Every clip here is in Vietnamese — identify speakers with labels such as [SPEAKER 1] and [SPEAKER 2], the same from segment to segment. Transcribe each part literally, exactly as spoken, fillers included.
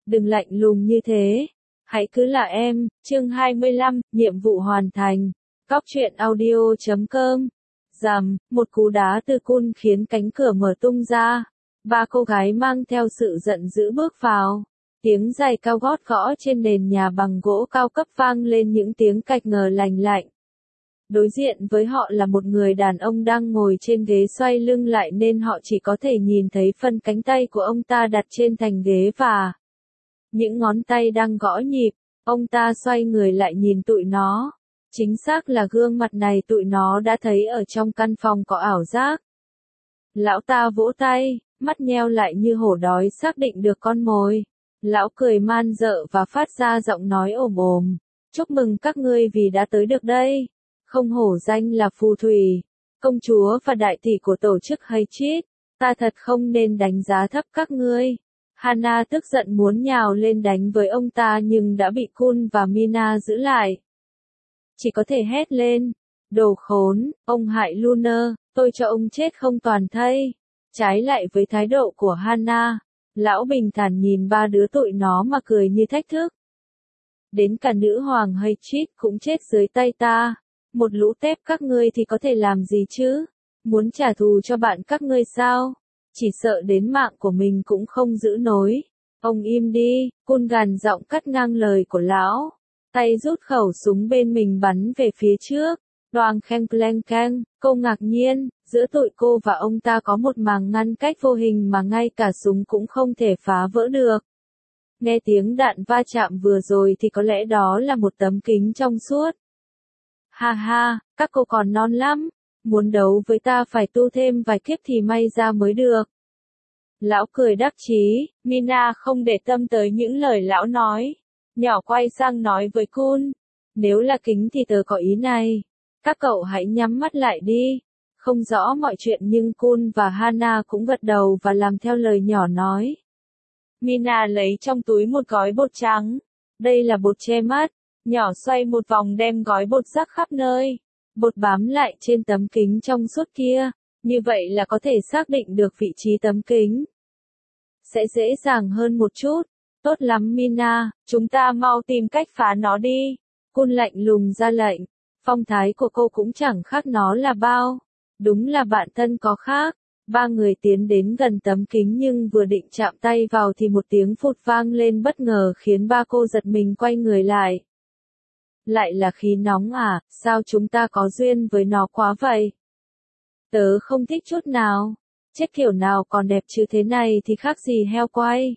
[SPEAKER 1] đừng lạnh lùng như thế. Hãy cứ là em. Chương hai mươi lăm, nhiệm vụ hoàn thành. Cóc truyện audio chấm com. Rầm, một cú đá từ Kun khiến cánh cửa mở tung ra. Ba cô gái mang theo sự giận dữ bước vào. Tiếng giày cao gót gõ trên nền nhà bằng gỗ cao cấp vang lên những tiếng cạch ngờ lành lạnh. Đối diện với họ là một người đàn ông đang ngồi trên ghế xoay lưng lại nên họ chỉ có thể nhìn thấy phần cánh tay của ông ta đặt trên thành ghế và những ngón tay đang gõ nhịp. Ông ta xoay người lại nhìn tụi nó. Chính xác là gương mặt này tụi nó đã thấy ở trong căn phòng có ảo giác. Lão ta vỗ tay, mắt nheo lại như hổ đói xác định được con mồi. Lão cười man dợ và phát ra giọng nói ồm ồm. Chúc mừng các ngươi vì đã tới được đây. Không hổ danh là phù thủy, công chúa và đại tỷ của tổ chức Hachit. Ta thật không nên đánh giá thấp các ngươi. Hana tức giận muốn nhào lên đánh với ông ta nhưng đã bị Kun và Mina giữ lại. Chỉ có thể hét lên. Đồ khốn, ông hại Luna, tôi cho ông chết không toàn thây. Trái lại với thái độ của Hana, lão bình thản nhìn ba đứa tụi nó mà cười như thách thức. Đến cả nữ hoàng Hachit cũng chết dưới tay ta. Một lũ tép các ngươi thì có thể làm gì chứ? Muốn trả thù cho bạn các ngươi sao? Chỉ sợ đến mạng của mình cũng không giữ nổi. Ông im đi, Kun gằn giọng cắt ngang lời của lão. Tay rút khẩu súng bên mình bắn về phía trước. Đoàng khen clen keng, cô ngạc nhiên, giữa tụi cô và ông ta có một màng ngăn cách vô hình mà ngay cả súng cũng không thể phá vỡ được. Nghe tiếng đạn va chạm vừa rồi thì có lẽ đó là một tấm kính trong suốt. Ha ha, các cô còn non lắm, muốn đấu với ta phải tu thêm vài kiếp thì may ra mới được. Lão cười đắc chí, Mina không để tâm tới những lời lão nói. Nhỏ quay sang nói với Kun, nếu là kính thì tớ có ý này. Các cậu hãy nhắm mắt lại đi. Không rõ mọi chuyện nhưng Kun và Hana cũng gật đầu và làm theo lời nhỏ nói. Mina lấy trong túi một gói bột trắng. Đây là bột che mắt. Nhỏ xoay một vòng đem gói bột rắc khắp nơi. Bột bám lại trên tấm kính trong suốt kia. Như vậy là có thể xác định được vị trí tấm kính. Sẽ dễ dàng hơn một chút. Tốt lắm Mina, chúng ta mau tìm cách phá nó đi. Kun lạnh lùng ra lệnh. Phong thái của cô cũng chẳng khác nó là bao. Đúng là bạn thân có khác. Ba người tiến đến gần tấm kính nhưng vừa định chạm tay vào thì một tiếng phụt vang lên bất ngờ khiến ba cô giật mình quay người lại. Lại là khí nóng à, sao chúng ta có duyên với nó quá vậy? Tớ không thích chút nào. Chết kiểu nào còn đẹp chứ thế này thì khác gì heo quay.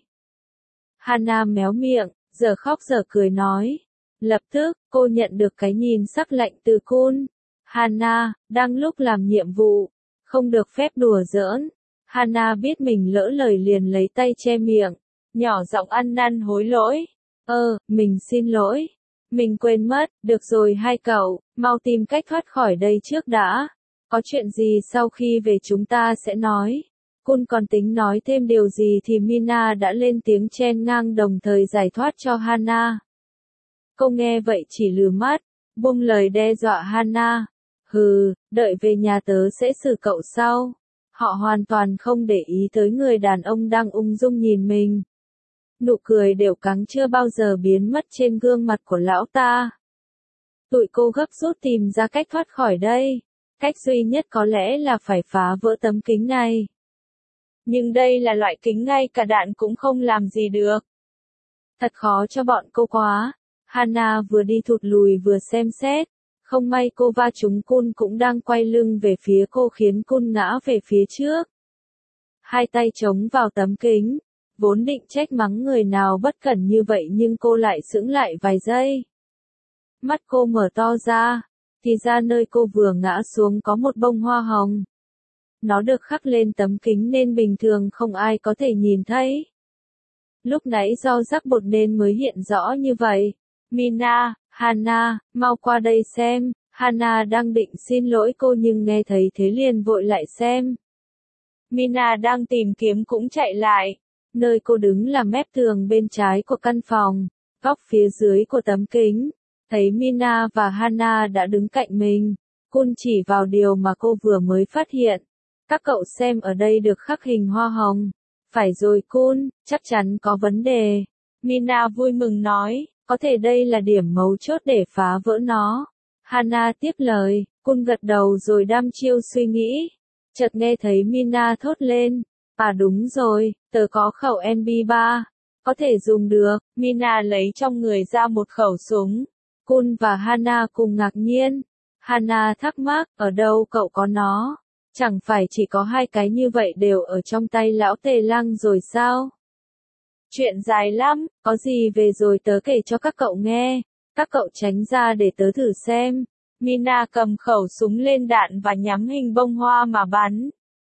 [SPEAKER 1] Hana méo miệng, giờ khóc giờ cười nói. Lập tức, cô nhận được cái nhìn sắc lạnh từ Kun. Hana, đang lúc làm nhiệm vụ. Không được phép đùa giỡn. Hana biết mình lỡ lời liền lấy tay che miệng. Nhỏ giọng ăn năn hối lỗi. Ơ, mình xin lỗi. Mình quên mất, được rồi hai cậu, mau tìm cách thoát khỏi đây trước đã. Có chuyện gì sau khi về chúng ta sẽ nói. Kun còn tính nói thêm điều gì thì Mina đã lên tiếng chen ngang đồng thời giải thoát cho Hana. Cô nghe vậy chỉ lừ mắt, buông lời đe dọa Hana. Hừ, đợi về nhà tớ sẽ xử cậu sau. Họ hoàn toàn không để ý tới người đàn ông đang ung dung nhìn mình. Nụ cười đều cắng chưa bao giờ biến mất trên gương mặt của lão ta. Tụi cô gấp rút tìm ra cách thoát khỏi đây. Cách duy nhất có lẽ là phải phá vỡ tấm kính này. Nhưng đây là loại kính ngay cả đạn cũng không làm gì được. Thật khó cho bọn cô quá. Hana vừa đi thụt lùi vừa xem xét. Không may cô va trúng Kun cũng đang quay lưng về phía cô khiến Kun ngã về phía trước. Hai tay chống vào tấm kính. Vốn định trách mắng người nào bất cẩn như vậy nhưng cô lại sững lại vài giây. Mắt cô mở to ra. Thì ra nơi cô vừa ngã xuống có một bông hoa hồng. Nó được khắc lên tấm kính nên bình thường không ai có thể nhìn thấy. Lúc nãy do rắc bột nên mới hiện rõ như vậy. Mina, Hana, mau qua đây xem. Hana đang định xin lỗi cô nhưng nghe thấy thế liền vội lại xem. Mina đang tìm kiếm cũng chạy lại. Nơi cô đứng là mép tường bên trái của căn phòng, góc phía dưới của tấm kính. Thấy Mina và Hana đã đứng cạnh mình. Kun chỉ vào điều mà cô vừa mới phát hiện. Các cậu xem ở đây được khắc hình hoa hồng. Phải rồi Kun, chắc chắn có vấn đề. Mina vui mừng nói, có thể đây là điểm mấu chốt để phá vỡ nó. Hana tiếp lời, Kun gật đầu rồi đăm chiêu suy nghĩ. Chợt nghe thấy Mina thốt lên, à đúng rồi, tớ có khẩu en bê ba. Có thể dùng được. Mina lấy trong người ra một khẩu súng. Kun và Hana cùng ngạc nhiên. Hana thắc mắc, ở đâu cậu có nó? Chẳng phải chỉ có hai cái như vậy đều ở trong tay lão Tề Lăng rồi sao? Chuyện dài lắm, có gì về rồi tớ kể cho các cậu nghe. Các cậu tránh ra để tớ thử xem. Mina cầm khẩu súng lên đạn và nhắm hình bông hoa mà bắn.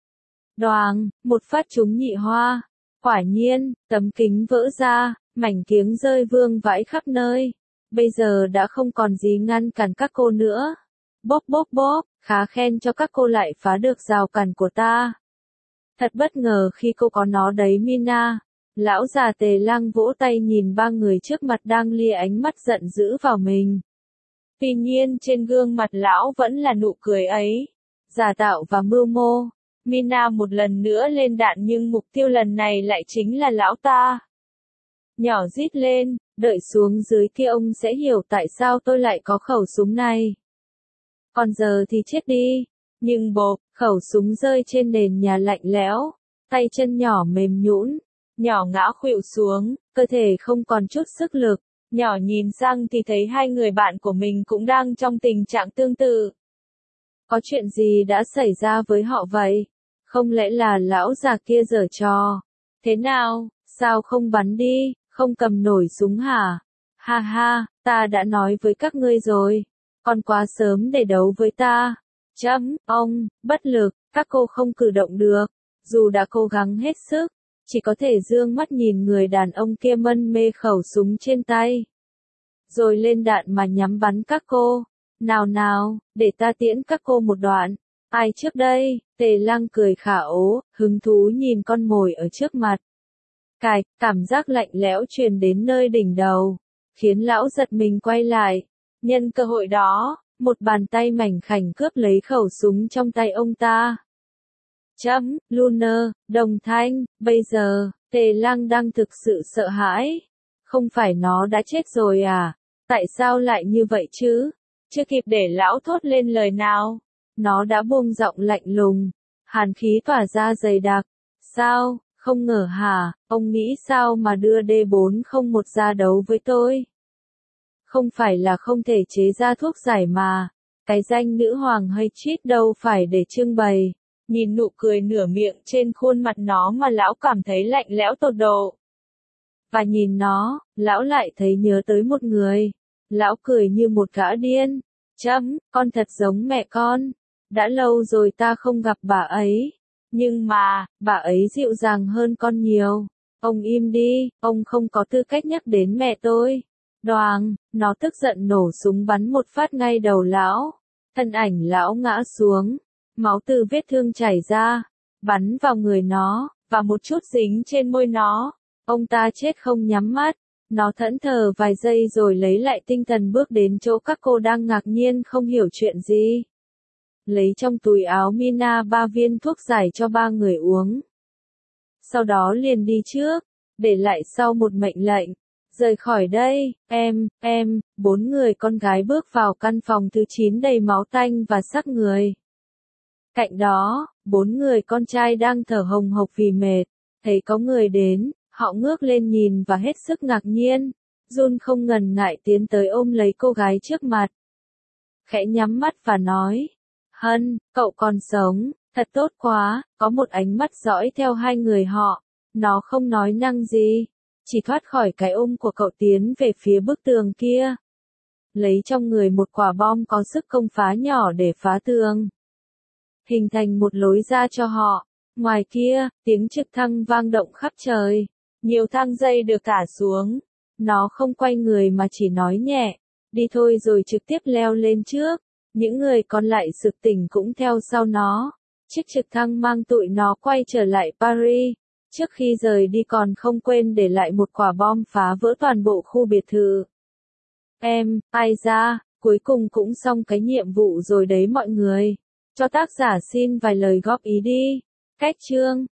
[SPEAKER 1] Đoàng, một phát trúng nhị hoa. Quả nhiên, tấm kính vỡ ra, mảnh kiếng rơi vương vãi khắp nơi. Bây giờ đã không còn gì ngăn cản các cô nữa. Bốp bốp bốp, khá khen cho các cô lại phá được rào cản của ta. Thật bất ngờ khi cô có nó đấy Mina. Lão già Tề Lăng vỗ tay nhìn ba người trước mặt đang lia ánh mắt giận dữ vào mình. Tuy nhiên trên gương mặt lão vẫn là nụ cười ấy. Giả tạo và mưu mô. Mina một lần nữa lên đạn nhưng mục tiêu lần này lại chính là lão ta. Nhỏ rít lên, đợi xuống dưới kia ông sẽ hiểu tại sao tôi lại có khẩu súng này. Còn giờ thì chết đi. Nhưng bộp, khẩu súng rơi trên nền nhà lạnh lẽo. Tay chân nhỏ mềm nhũn, nhỏ ngã khuỵu xuống, cơ thể không còn chút sức lực. Nhỏ nhìn sang thì thấy hai người bạn của mình cũng đang trong tình trạng tương tự. Có chuyện gì đã xảy ra với họ vậy? Không lẽ là lão già kia giở trò? Thế nào, sao không bắn đi, không cầm nổi súng hả? Ha ha, ta đã nói với các ngươi rồi. Còn quá sớm để đấu với ta. Chấm, ông, bất lực, các cô không cử động được. Dù đã cố gắng hết sức, chỉ có thể dương mắt nhìn người đàn ông kia mân mê khẩu súng trên tay. Rồi lên đạn mà nhắm bắn các cô. Nào nào, để ta tiễn các cô một đoạn. Ai trước đây? Tề Lăng cười khả ố, hứng thú nhìn con mồi ở trước mặt. Cài, cảm giác lạnh lẽo truyền đến nơi đỉnh đầu, khiến lão giật mình quay lại. Nhân cơ hội đó, một bàn tay mảnh khảnh cướp lấy khẩu súng trong tay ông ta. Chấm, Lunar, đồng thanh, bây giờ, Tề Lăng đang thực sự sợ hãi. Không phải nó đã chết rồi à? Tại sao lại như vậy chứ? Chưa kịp để lão thốt lên lời nào. Nó đã buông giọng lạnh lùng. Hàn khí tỏa ra dày đặc. Sao, không ngờ hả, ông nghĩ sao mà đưa D bốn không một ra đấu với tôi? Không phải là không thể chế ra thuốc giải mà. Cái danh nữ hoàng hay cheat đâu phải để trưng bày. Nhìn nụ cười nửa miệng trên khuôn mặt nó mà lão cảm thấy lạnh lẽo tột độ. Và nhìn nó, lão lại thấy nhớ tới một người. Lão cười như một gã điên. Chấm, con thật giống mẹ con. Đã lâu rồi ta không gặp bà ấy. Nhưng mà, bà ấy dịu dàng hơn con nhiều. Ông im đi, ông không có tư cách nhắc đến mẹ tôi. Đoàng, nó tức giận nổ súng bắn một phát ngay đầu lão. Thân ảnh lão ngã xuống. Máu từ vết thương chảy ra. Bắn vào người nó, và một chút dính trên môi nó. Ông ta chết không nhắm mắt. Nó thẫn thờ vài giây rồi lấy lại tinh thần bước đến chỗ các cô đang ngạc nhiên không hiểu chuyện gì. Lấy trong túi áo Mina ba viên thuốc giải cho ba người uống. Sau đó liền đi trước, để lại sau một mệnh lệnh. Rời khỏi đây, em, em, bốn người con gái bước vào căn phòng thứ chín đầy máu tanh và xác người. Cạnh đó, bốn người con trai đang thở hồng hộc vì mệt. Thấy có người đến, họ ngước lên nhìn và hết sức ngạc nhiên. Jun không ngần ngại tiến tới ôm lấy cô gái trước mặt. Khẽ nhắm mắt và nói. Hân, cậu còn sống, thật tốt quá, có một ánh mắt dõi theo hai người họ. Nó không nói năng gì, chỉ thoát khỏi cái ôm của cậu tiến về phía bức tường kia. Lấy trong người một quả bom có sức công phá nhỏ để phá tường. Hình thành một lối ra cho họ. Ngoài kia, tiếng trực thăng vang động khắp trời. Nhiều thang dây được thả xuống. Nó không quay người mà chỉ nói nhẹ. Đi thôi rồi trực tiếp leo lên trước. Những người còn lại sực tỉnh cũng theo sau nó. Chiếc trực thăng mang tụi nó quay trở lại Paris. Trước khi rời đi còn không quên để lại một quả bom phá vỡ toàn bộ khu biệt thự. Em, ai ra, cuối cùng cũng xong cái nhiệm vụ rồi đấy mọi người. Cho tác giả xin vài lời góp ý đi. Cách chương